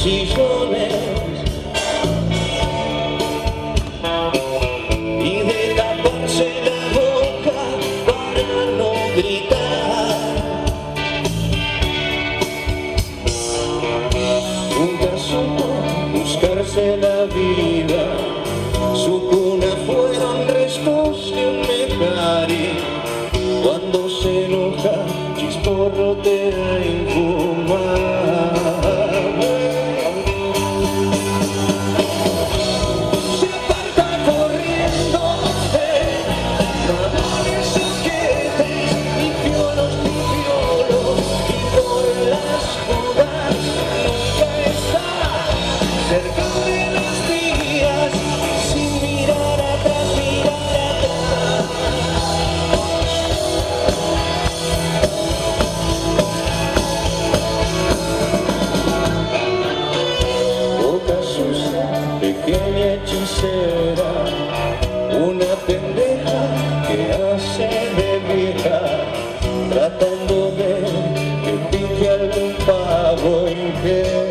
sillones y de taparse la boca para no gritar. Nunca supo buscarse la vida, su cuna fueron restos de un Mecari. Cuando se enoja, chisporrotea infumable. Se aparta corriendo de soquetes y piolos, y por las dudas nunca está cerca de los días, sin mirar atrás, pequeña hechicera, una pendeja que hace de vieja, tratando de que pique algún pavo en que